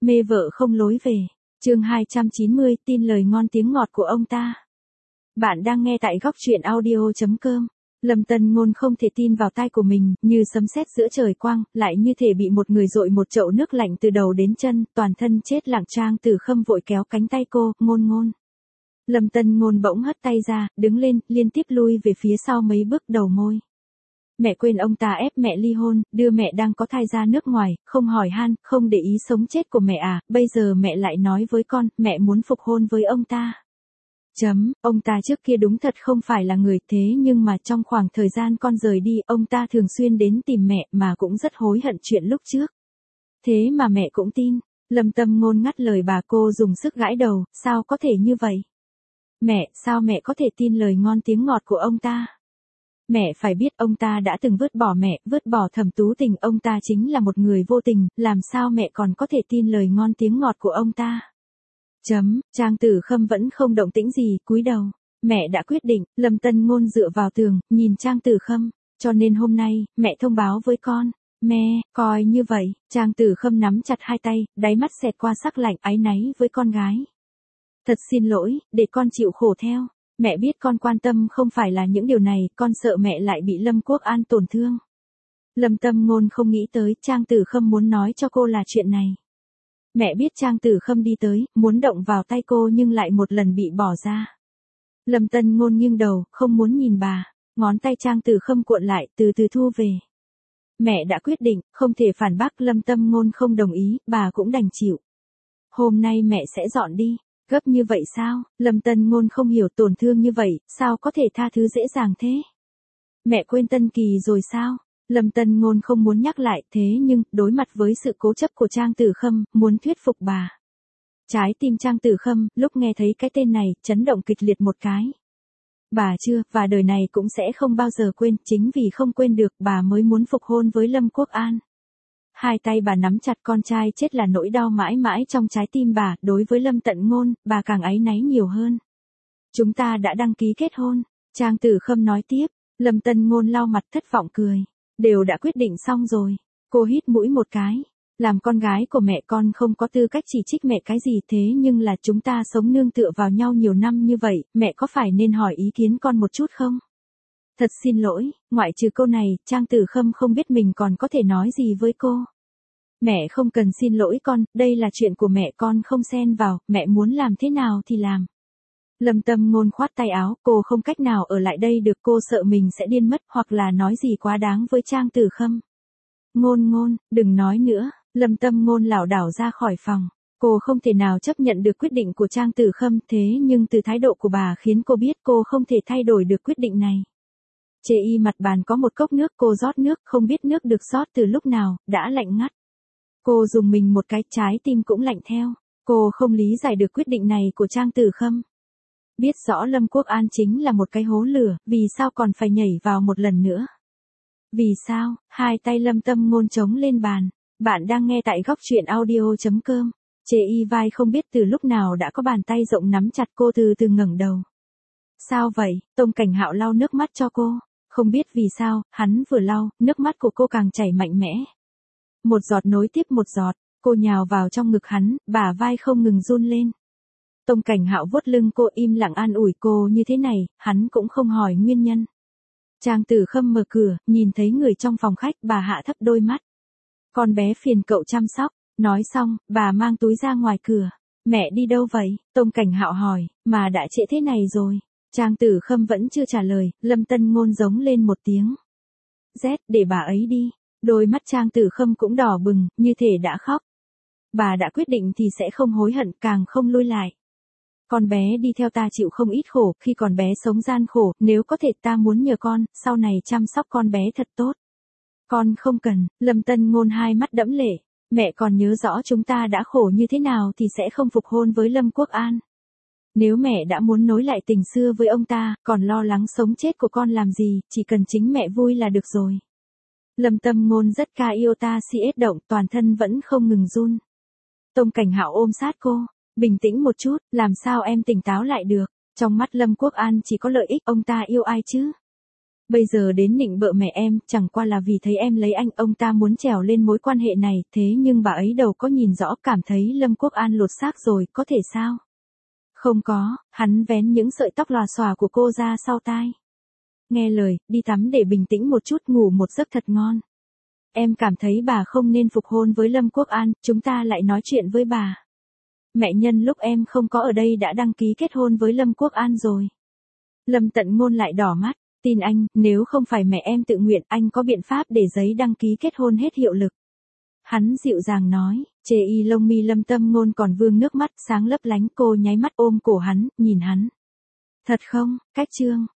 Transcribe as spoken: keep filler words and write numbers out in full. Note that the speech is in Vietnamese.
Mê vợ không lối về. Chương hai trăm chín mươi, tin lời ngon tiếng ngọt của ông ta. Bạn đang nghe tại góc truyện audio chấm com. Lâm Tân Ngôn không thể tin vào tai của mình, như sấm sét giữa trời quang, lại như thể bị một người dội một chậu nước lạnh từ đầu đến chân, toàn thân chết lặng. Trang Tử Khâm vội kéo cánh tay cô, Ngôn Ngôn. Lâm Tân Ngôn bỗng hất tay ra, đứng lên, liên tiếp lui về phía sau mấy bước, đầu môi. Mẹ quên ông ta ép mẹ ly hôn, đưa mẹ đang có thai ra nước ngoài, không hỏi han, không để ý sống chết của mẹ à, bây giờ mẹ lại nói với con, mẹ muốn phục hôn với ông ta. Chấm, ông ta trước kia đúng thật không phải là người, thế nhưng mà trong khoảng thời gian con rời đi, ông ta thường xuyên đến tìm mẹ mà cũng rất hối hận chuyện lúc trước. Thế mà mẹ cũng tin. Lâm Tâm Ngôn ngắt lời bà, cô dùng sức gãi đầu, sao có thể như vậy? Mẹ, sao mẹ có thể tin lời ngon tiếng ngọt của ông ta? Mẹ phải biết ông ta đã từng vứt bỏ mẹ, vứt bỏ Thẩm Tú Tình, ông ta chính là một người vô tình, làm sao mẹ còn có thể tin lời ngon tiếng ngọt của ông ta? Chấm, Trang Tử Khâm vẫn không động tĩnh gì, cúi đầu. Mẹ đã quyết định. Lâm Tân Ngôn dựa vào tường, nhìn Trang Tử Khâm, cho nên hôm nay, mẹ thông báo với con. Mẹ, coi như vậy. Trang Tử Khâm nắm chặt hai tay, đáy mắt xẹt qua sắc lạnh, áy náy với con gái. Thật xin lỗi, để con chịu khổ theo. Mẹ biết con quan tâm không phải là những điều này, con sợ mẹ lại bị Lâm Quốc An tổn thương. Lâm Tâm Ngôn không nghĩ tới, Trang Tử Khâm muốn nói cho cô là chuyện này. Mẹ biết Trang Tử Khâm đi tới, muốn động vào tay cô nhưng lại một lần bị bỏ ra. Lâm Tân Ngôn nghiêng đầu, không muốn nhìn bà, ngón tay Trang Tử Khâm cuộn lại, từ từ thu về. Mẹ đã quyết định, không thể phản bác. Lâm Tâm Ngôn không đồng ý, bà cũng đành chịu. Hôm nay mẹ sẽ dọn đi. Gấp như vậy sao? Lâm Tân Ngôn không hiểu, tổn thương như vậy, sao có thể tha thứ dễ dàng thế? Mẹ quên Tân Kỳ rồi sao? Lâm Tân Ngôn không muốn nhắc lại, thế nhưng, đối mặt với sự cố chấp của Trang Tử Khâm, muốn thuyết phục bà. Trái tim Trang Tử Khâm, lúc nghe thấy cái tên này, chấn động kịch liệt một cái. Bà chưa, và đời này cũng sẽ không bao giờ quên, chính vì không quên được, bà mới muốn phục hôn với Lâm Quốc An. Hai tay bà nắm chặt, con trai chết là nỗi đau mãi mãi trong trái tim bà, đối với Lâm Tận Ngôn, bà càng áy náy nhiều hơn. Chúng ta đã đăng ký kết hôn, Trang Tử Khâm nói tiếp. Lâm Tân Ngôn lau mặt thất vọng cười. Đều đã quyết định xong rồi. Cô hít mũi một cái. Làm con gái của mẹ, con không có tư cách chỉ trích mẹ cái gì, thế nhưng là chúng ta sống nương tựa vào nhau nhiều năm như vậy, mẹ có phải nên hỏi ý kiến con một chút không? Thật xin lỗi, ngoại trừ câu này, Trang Tử Khâm không biết mình còn có thể nói gì với cô. Mẹ không cần xin lỗi con, đây là chuyện của mẹ, con không xen vào, mẹ muốn làm thế nào thì làm. Lâm Tâm Ngôn khoát tay áo, cô không cách nào ở lại đây được, cô sợ mình sẽ điên mất hoặc là nói gì quá đáng với Trang Tử Khâm. Ngôn Ngôn, đừng nói nữa. Lâm Tâm Ngôn lảo đảo ra khỏi phòng. Cô không thể nào chấp nhận được quyết định của Trang Tử Khâm, thế nhưng từ thái độ của bà khiến cô biết cô không thể thay đổi được quyết định này. Chê y mặt bàn có một cốc nước, cô rót nước, không biết nước được rót từ lúc nào, đã lạnh ngắt. Cô dùng mình một cái, trái tim cũng lạnh theo. Cô không lý giải được quyết định này của Trang Tử Khâm. Biết rõ Lâm Quốc An chính là một cái hố lửa, vì sao còn phải nhảy vào một lần nữa? Vì sao? Hai tay Lâm Tâm Ngôn chống lên bàn. Bạn đang nghe tại góc truyện audio chấm com. Chê y vai không biết từ lúc nào đã có bàn tay rộng nắm chặt cô, từ từ ngẩng đầu. Sao vậy? Tông Cảnh Hạo lau nước mắt cho cô. Không biết vì sao, hắn vừa lau, nước mắt của cô càng chảy mạnh mẽ. Một giọt nối tiếp một giọt, cô nhào vào trong ngực hắn, bả vai không ngừng run lên. Tông Cảnh Hạo vuốt lưng cô, im lặng an ủi cô như thế này, hắn cũng không hỏi nguyên nhân. Trang Tử Khâm mở cửa, nhìn thấy người trong phòng khách, bà hạ thấp đôi mắt. Con bé phiền cậu chăm sóc. Nói xong, bà mang túi ra ngoài cửa. Mẹ đi đâu vậy? Tông Cảnh Hạo hỏi, mà đã trễ thế này rồi. Trang Tử Khâm vẫn chưa trả lời, Lâm Tân Ngôn giống lên một tiếng. Z, để bà ấy đi. Đôi mắt Trang Tử Khâm cũng đỏ bừng, như thể đã khóc. Bà đã quyết định thì sẽ không hối hận, càng không lui lại. Con bé đi theo ta chịu không ít khổ, khi còn bé sống gian khổ, nếu có thể ta muốn nhờ con, sau này chăm sóc con bé thật tốt. Con không cần. Lâm Tân Ngôn hai mắt đẫm lệ. Mẹ còn nhớ rõ chúng ta đã khổ như thế nào thì sẽ không phục hôn với Lâm Quốc An. Nếu mẹ đã muốn nối lại tình xưa với ông ta, còn lo lắng sống chết của con làm gì, chỉ cần chính mẹ vui là được rồi. Lâm Tâm Ngôn rất ca yêu ta si ết động, toàn thân vẫn không ngừng run. Tông Cảnh Hạo ôm sát cô. Bình tĩnh một chút, làm sao em tỉnh táo lại được? Trong mắt Lâm Quốc An chỉ có lợi ích, ông ta yêu ai chứ? Bây giờ đến nịnh bợ mẹ em, chẳng qua là vì thấy em lấy anh, ông ta muốn trèo lên mối quan hệ này, thế nhưng bà ấy đâu có nhìn rõ, cảm thấy Lâm Quốc An lột xác rồi, có thể sao? Không có, hắn vén những sợi tóc lòa xòa của cô ra sau tai. Nghe lời, đi tắm để bình tĩnh một chút, ngủ một giấc thật ngon. Em cảm thấy bà không nên phục hôn với Lâm Quốc An, chúng ta lại nói chuyện với bà. Mẹ nhân lúc em không có ở đây đã đăng ký kết hôn với Lâm Quốc An rồi. Lâm Tận Ngôn lại đỏ mắt, tin anh, nếu không phải mẹ em tự nguyện, anh có biện pháp để giấy đăng ký kết hôn hết hiệu lực. Hắn dịu dàng nói, chê y lông mi Lâm Tâm Ngôn còn vương nước mắt sáng lấp lánh, cô nháy mắt ôm cổ hắn, nhìn hắn. Thật không, cách chương.